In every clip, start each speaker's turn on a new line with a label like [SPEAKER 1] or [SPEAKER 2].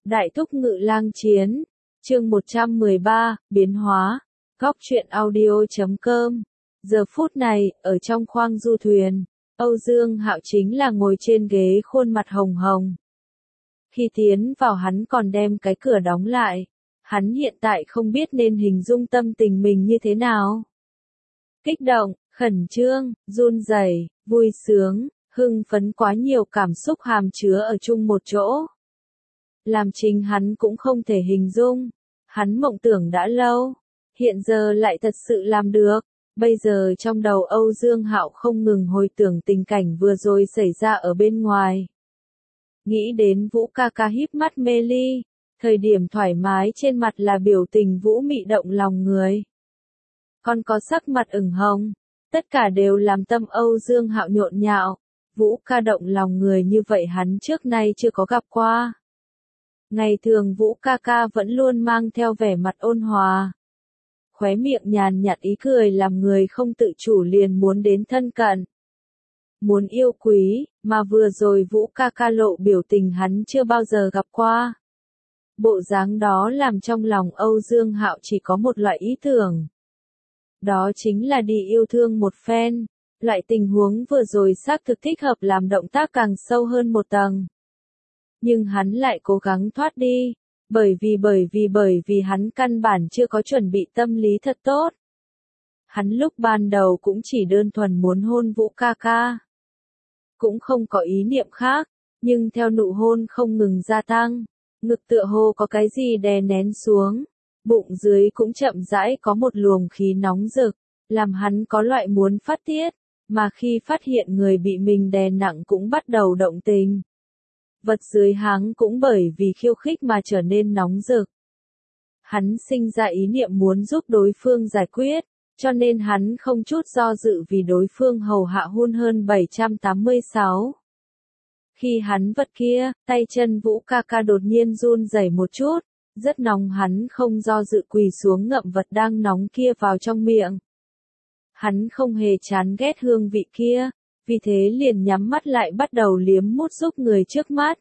[SPEAKER 1] Đại thúc ngự lang chiến, chương 113, biến hóa, góc truyện audio.com. Giờ phút này, ở trong khoang du thuyền, Âu Dương Hạo chính là ngồi trên ghế khuôn mặt hồng hồng. Khi tiến vào hắn còn đem cái cửa đóng lại, hắn hiện tại không biết nên hình dung tâm tình mình như thế nào. Kích động, khẩn trương, run rẩy, vui sướng, hưng phấn, quá nhiều cảm xúc hàm chứa ở chung một chỗ. Làm chính hắn cũng không thể hình dung, hắn mộng tưởng đã lâu, hiện giờ lại thật sự làm được. Bây giờ trong đầu Âu Dương Hạo không ngừng hồi tưởng tình cảnh vừa rồi xảy ra ở bên ngoài. Nghĩ đến Vũ ca ca híp mắt mê ly, thời điểm thoải mái trên mặt là biểu tình Vũ mị động lòng người. Còn có sắc mặt ửng hồng, tất cả đều làm tâm Âu Dương Hạo nhộn nhạo. Vũ ca động lòng người như vậy hắn trước nay chưa có gặp qua. Ngày thường Vũ ca ca vẫn luôn mang theo vẻ mặt ôn hòa. Khóe miệng nhàn nhạt ý cười làm người không tự chủ liền muốn đến thân cận. Muốn yêu quý, mà vừa rồi Vũ ca ca lộ biểu tình hắn chưa bao giờ gặp qua. Bộ dáng đó làm trong lòng Âu Dương Hạo chỉ có một loại ý tưởng. Đó chính là đi yêu thương một phen. Loại tình huống vừa rồi xác thực thích hợp làm động tác càng sâu hơn một tầng. Nhưng hắn lại cố gắng thoát đi, bởi vì hắn căn bản chưa có chuẩn bị tâm lý thật tốt. Hắn lúc ban đầu cũng chỉ đơn thuần muốn hôn Vũ ca ca. Cũng không có ý niệm khác, nhưng theo nụ hôn không ngừng gia tăng, ngực tựa hồ có cái gì đè nén xuống, bụng dưới cũng chậm rãi có một luồng khí nóng rực, làm hắn có loại muốn phát tiết. Mà khi phát hiện người bị mình đè nặng cũng bắt đầu động tình. Vật dưới háng cũng bởi vì khiêu khích mà trở nên nóng rực. Hắn sinh ra ý niệm muốn giúp đối phương giải quyết, cho nên hắn không chút do dự vì đối phương hầu hạ hôn hơn 786. Khi hắn vật kia, tay chân Vũ ca ca đột nhiên run rẩy một chút, rất nóng hắn không do dự quỳ xuống ngậm vật đang nóng kia vào trong miệng. Hắn không hề chán ghét hương vị kia, vì thế liền nhắm mắt lại bắt đầu liếm mút giúp người trước mắt.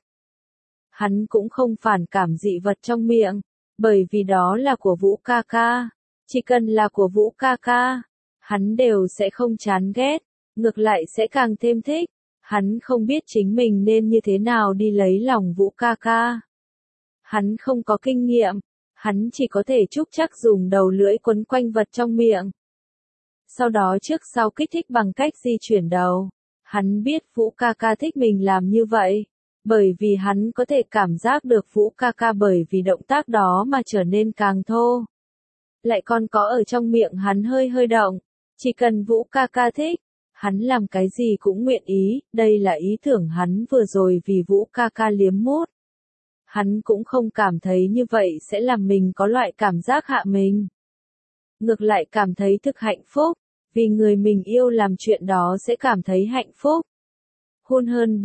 [SPEAKER 1] Hắn cũng không phản cảm dị vật trong miệng, bởi vì đó là của Vũ ca ca. Chỉ cần là của Vũ ca ca, hắn đều sẽ không chán ghét, ngược lại sẽ càng thêm thích. Hắn không biết chính mình nên như thế nào đi lấy lòng Vũ ca ca. Hắn không có kinh nghiệm, hắn chỉ có thể trúc chắc dùng đầu lưỡi quấn quanh vật trong miệng. Sau đó trước sau kích thích bằng cách di chuyển đầu. Hắn biết Vũ ca ca thích mình làm như vậy, bởi vì hắn có thể cảm giác được Vũ ca ca bởi vì động tác đó mà trở nên càng thô. Lại còn có ở trong miệng hắn hơi hơi động, chỉ cần Vũ ca ca thích, hắn làm cái gì cũng nguyện ý, đây là ý tưởng hắn vừa rồi vì Vũ ca ca liếm mút. Hắn cũng không cảm thấy như vậy sẽ làm mình có loại cảm giác hạ mình. Ngược lại cảm thấy thực hạnh phúc, vì người mình yêu làm chuyện đó sẽ cảm thấy hạnh phúc. Hôn hơn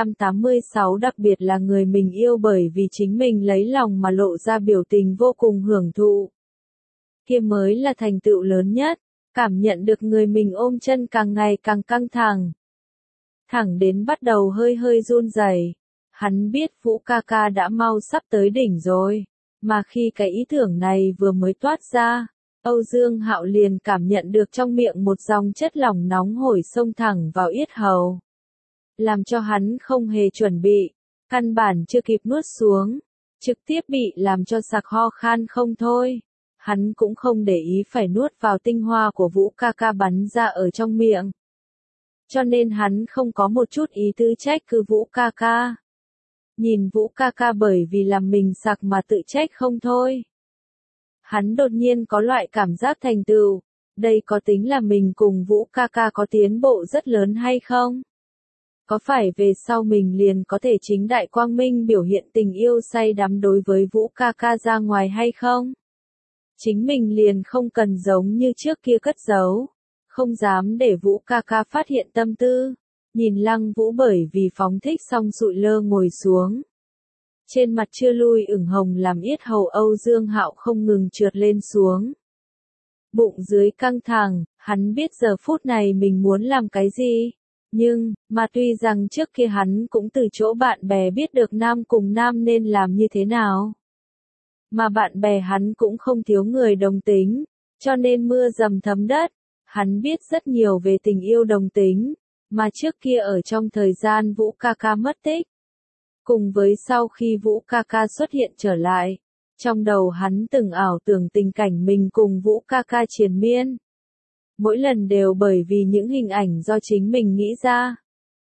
[SPEAKER 1] 786 đặc biệt là người mình yêu bởi vì chính mình lấy lòng mà lộ ra biểu tình vô cùng hưởng thụ. Kia mới là thành tựu lớn nhất, cảm nhận được người mình ôm chân càng ngày càng căng thẳng. Thẳng đến bắt đầu hơi hơi run rẩy. Hắn biết Vũ ca ca đã mau sắp tới đỉnh rồi, mà khi cái ý tưởng này vừa mới toát ra, Âu Dương Hạo liền cảm nhận được trong miệng một dòng chất lỏng nóng hổi xông thẳng vào yết hầu. Làm cho hắn không hề chuẩn bị, căn bản chưa kịp nuốt xuống, trực tiếp bị làm cho sặc ho khan không thôi. Hắn cũng không để ý phải nuốt vào tinh hoa của Vũ ca ca bắn ra ở trong miệng. Cho nên hắn không có một chút ý tư trách cứ Vũ ca ca. Nhìn Vũ ca ca bởi vì làm mình sặc mà tự trách không thôi. Hắn đột nhiên có loại cảm giác thành tựu, đây có tính là mình cùng Vũ ca ca có tiến bộ rất lớn hay không? Có phải về sau mình liền có thể chính đại quang minh biểu hiện tình yêu say đắm đối với Vũ ca ca ra ngoài hay không? Chính mình liền không cần giống như trước kia cất giấu, không dám để Vũ ca ca phát hiện tâm tư. Nhìn Lăng Vũ bởi vì phóng thích xong sụi lơ ngồi xuống. Trên mặt chưa lui ửng hồng làm yết hầu Âu Dương Hạo không ngừng trượt lên xuống. Bụng dưới căng thẳng, hắn biết giờ phút này mình muốn làm cái gì. Mà tuy rằng trước kia hắn cũng từ chỗ bạn bè biết được nam cùng nam nên làm như thế nào. Mà bạn bè hắn cũng không thiếu người đồng tính, cho nên mưa dầm thấm đất, hắn biết rất nhiều về tình yêu đồng tính, mà trước kia ở trong thời gian Vũ ca ca mất tích. Cùng với sau khi Vũ ca ca xuất hiện trở lại, trong đầu hắn từng ảo tưởng tình cảnh mình cùng Vũ ca ca triền miên. Mỗi lần đều bởi vì những hình ảnh do chính mình nghĩ ra.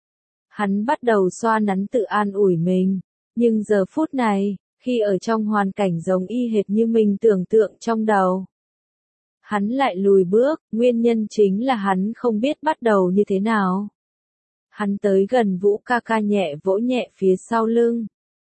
[SPEAKER 1] Hắn bắt đầu xoa nắn tự an ủi mình, nhưng giờ phút này, khi ở trong hoàn cảnh giống y hệt như mình tưởng tượng trong đầu, hắn lại lùi bước, nguyên nhân chính là hắn không biết bắt đầu như thế nào. Hắn tới gần Vũ ca ca nhẹ vỗ nhẹ phía sau lưng,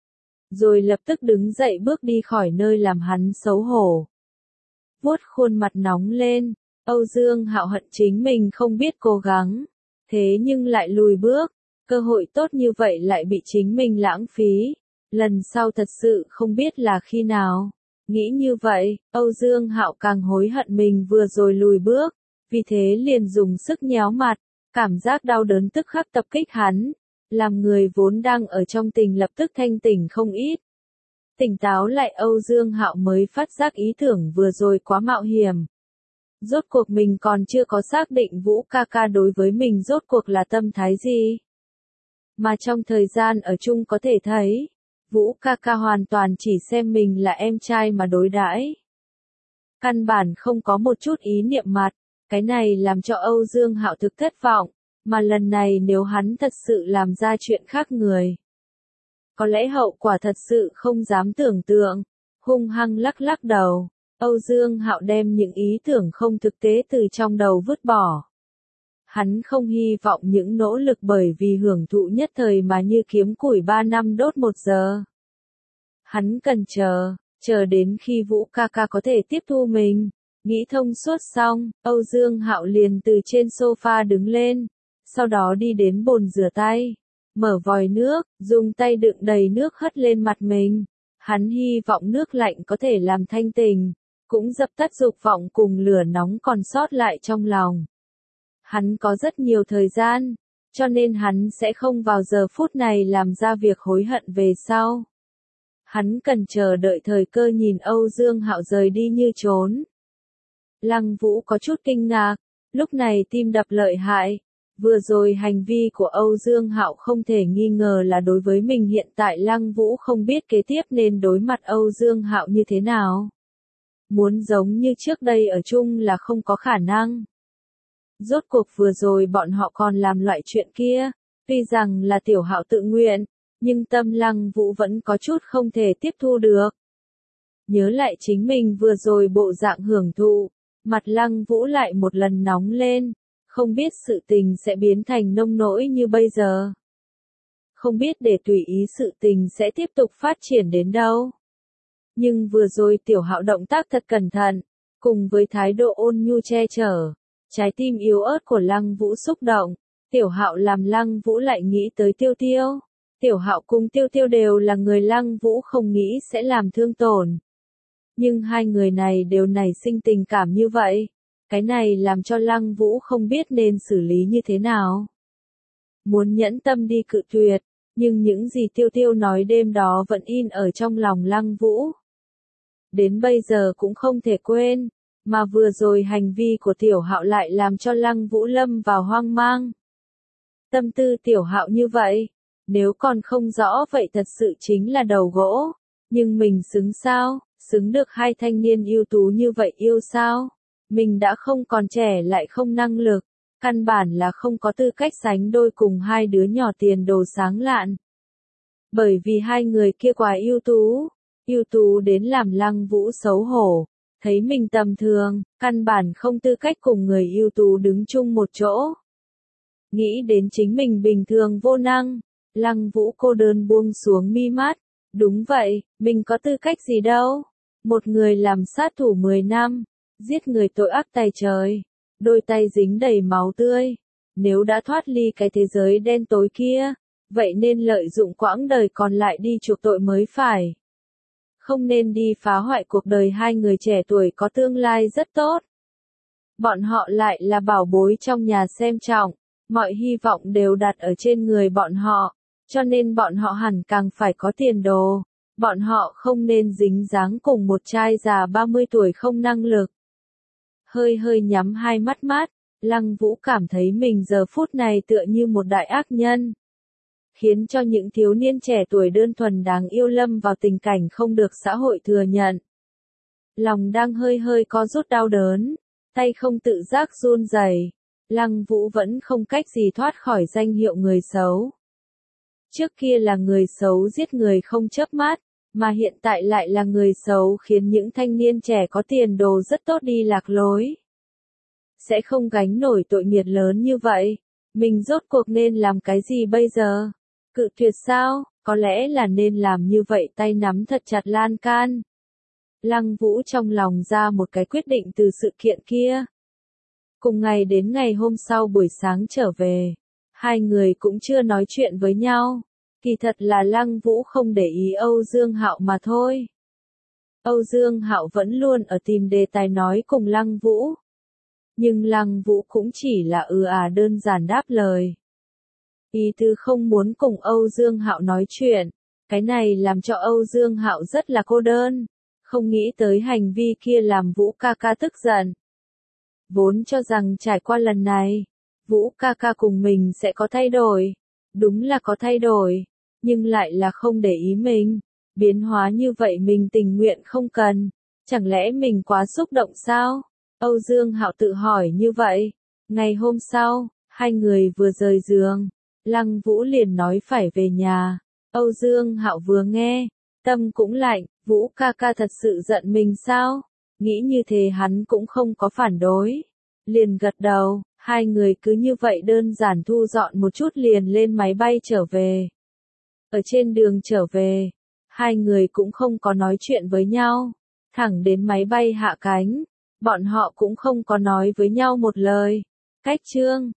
[SPEAKER 1] rồi lập tức đứng dậy bước đi khỏi nơi làm hắn xấu hổ. Vuốt khuôn mặt nóng lên, Âu Dương Hạo hận chính mình không biết cố gắng, thế nhưng lại lùi bước, cơ hội tốt như vậy lại bị chính mình lãng phí, lần sau thật sự không biết là khi nào. Nghĩ như vậy, Âu Dương Hạo càng hối hận mình vừa rồi lùi bước, vì thế liền dùng sức nhéo mặt, cảm giác đau đớn tức khắc tập kích hắn, làm người vốn đang ở trong tình lập tức thanh tỉnh không ít. Tỉnh táo lại Âu Dương Hạo mới phát giác ý tưởng vừa rồi quá mạo hiểm. Rốt cuộc mình còn chưa có xác định Vũ ca ca đối với mình rốt cuộc là tâm thái gì. Mà trong thời gian ở chung có thể thấy, Vũ ca ca hoàn toàn chỉ xem mình là em trai mà đối đãi. Căn bản không có một chút ý niệm mặt, cái này làm cho Âu Dương Hạo thực thất vọng, mà lần này nếu hắn thật sự làm ra chuyện khác người. Có lẽ hậu quả thật sự không dám tưởng tượng, hung hăng lắc lắc đầu, Âu Dương Hạo đem những ý tưởng không thực tế từ trong đầu vứt bỏ. Hắn không hy vọng những nỗ lực bởi vì hưởng thụ nhất thời mà như kiếm củi 3 năm đốt 1 giờ. Hắn cần chờ đến khi Vũ ca ca có thể tiếp thu mình. Nghĩ thông suốt xong, Âu Dương Hạo liền từ trên sofa đứng lên, sau đó đi đến bồn rửa tay, mở vòi nước, dùng tay đựng đầy nước hất lên mặt mình. Hắn hy vọng nước lạnh có thể làm thanh tình, cũng dập tắt dục vọng cùng lửa nóng còn sót lại trong lòng. Hắn có rất nhiều thời gian, cho nên hắn sẽ không vào giờ phút này làm ra việc hối hận về sau. Hắn cần chờ đợi thời cơ nhìn Âu Dương Hạo rời đi như trốn. Lăng Vũ có chút kinh ngạc, lúc này tim đập lợi hại. Vừa rồi hành vi của Âu Dương Hạo không thể nghi ngờ là đối với mình hiện tại Lăng Vũ không biết kế tiếp nên đối mặt Âu Dương Hạo như thế nào. Muốn giống như trước đây ở chung là không có khả năng. Rốt cuộc vừa rồi bọn họ còn làm loại chuyện kia, tuy rằng là Tiểu Hạo tự nguyện, nhưng tâm Lăng Vũ vẫn có chút không thể tiếp thu được. Nhớ lại chính mình vừa rồi bộ dạng hưởng thụ, mặt Lăng Vũ lại một lần nóng lên, không biết sự tình sẽ biến thành nông nỗi như bây giờ. Không biết để tùy ý sự tình sẽ tiếp tục phát triển đến đâu. Nhưng vừa rồi Tiểu Hạo động tác thật cẩn thận, cùng với thái độ ôn nhu che chở, trái tim yếu ớt của Lăng Vũ xúc động, Tiểu Hạo làm Lăng Vũ lại nghĩ tới Tiêu Tiêu. Tiểu Hạo cùng Tiêu Tiêu đều là người Lăng Vũ không nghĩ sẽ làm thương tổn. Nhưng hai người này đều nảy sinh tình cảm như vậy, cái này làm cho Lăng Vũ không biết nên xử lý như thế nào. Muốn nhẫn tâm đi cự tuyệt, nhưng những gì Tiêu Tiêu nói đêm đó vẫn in ở trong lòng Lăng Vũ. Đến bây giờ cũng không thể quên, mà vừa rồi hành vi của Tiểu Hạo lại làm cho Lăng Vũ lâm vào hoang mang. Tâm tư Tiểu Hạo như vậy, nếu còn không rõ vậy thật sự chính là đầu gỗ, nhưng mình xứng sao, xứng được hai thanh niên ưu tú như vậy yêu sao? Mình đã không còn trẻ lại không năng lực, căn bản là không có tư cách sánh đôi cùng hai đứa nhỏ tiền đồ sáng lạn. Bởi vì hai người kia quá ưu tú đến làm Lăng Vũ xấu hổ, thấy mình tầm thường, căn bản không tư cách cùng người ưu tú đứng chung một chỗ. Nghĩ đến chính mình bình thường vô năng, Lăng Vũ cô đơn buông xuống mi mắt, đúng vậy, mình có tư cách gì đâu. Một người làm sát thủ 10 năm, giết người tội ác tày trời, đôi tay dính đầy máu tươi. Nếu đã thoát ly cái thế giới đen tối kia, vậy nên lợi dụng quãng đời còn lại đi chuộc tội mới phải. Không nên đi phá hoại cuộc đời hai người trẻ tuổi có tương lai rất tốt. Bọn họ lại là bảo bối trong nhà xem trọng, Mọi hy vọng đều đặt ở trên người bọn họ, cho nên bọn họ hẳn càng phải có tiền đồ. Bọn họ không nên dính dáng cùng một trai già 30 tuổi không năng lực. Hơi hơi nhắm hai mắt mát, Lăng Vũ cảm thấy mình giờ phút này tựa như một đại ác nhân. Khiến cho những thiếu niên trẻ tuổi đơn thuần đáng yêu lâm vào tình cảnh không được xã hội thừa nhận. Lòng đang hơi hơi có rút đau đớn, tay không tự giác run rẩy. Lăng Vũ vẫn không cách gì thoát khỏi danh hiệu người xấu. Trước kia là người xấu giết người không chớp mắt, mà hiện tại lại là người xấu khiến những thanh niên trẻ có tiền đồ rất tốt đi lạc lối. Sẽ không gánh nổi tội nghiệp lớn như vậy. Mình rốt cuộc nên làm cái gì bây giờ? Cự tuyệt sao? Có lẽ là nên làm như vậy, tay nắm thật chặt lan can. Lăng Vũ trong lòng ra một cái quyết định từ sự kiện kia. Cùng ngày đến ngày hôm sau buổi sáng trở về, hai người cũng chưa nói chuyện với nhau. Kỳ thật là Lăng Vũ không để ý Âu Dương Hạo mà thôi. Âu Dương Hạo vẫn luôn ở tìm đề tài nói cùng Lăng Vũ. Nhưng Lăng Vũ cũng chỉ là đơn giản đáp lời. Ý tứ không muốn cùng Âu Dương Hạo nói chuyện. Cái này làm cho Âu Dương Hạo rất là cô đơn. Không nghĩ tới hành vi kia làm Vũ ca ca tức giận. Vốn cho rằng trải qua lần này, Vũ ca ca cùng mình sẽ có thay đổi. Đúng là có thay đổi, nhưng lại là không để ý mình. Biến hóa như vậy mình tình nguyện không cần. Chẳng lẽ mình quá xúc động sao? Âu Dương Hạo tự hỏi như vậy. Ngày hôm sau, hai người vừa rời giường, Lăng Vũ liền nói phải về nhà. Âu Dương Hạo vừa nghe, tâm cũng lạnh, Vũ ca ca thật sự giận mình sao? Nghĩ như thế hắn cũng không có phản đối. Liền gật đầu, hai người cứ như vậy đơn giản thu dọn một chút liền lên máy bay trở về. Ở trên đường trở về, hai người cũng không có nói chuyện với nhau. Thẳng đến máy bay hạ cánh, bọn họ cũng không có nói với nhau một lời. Cách chương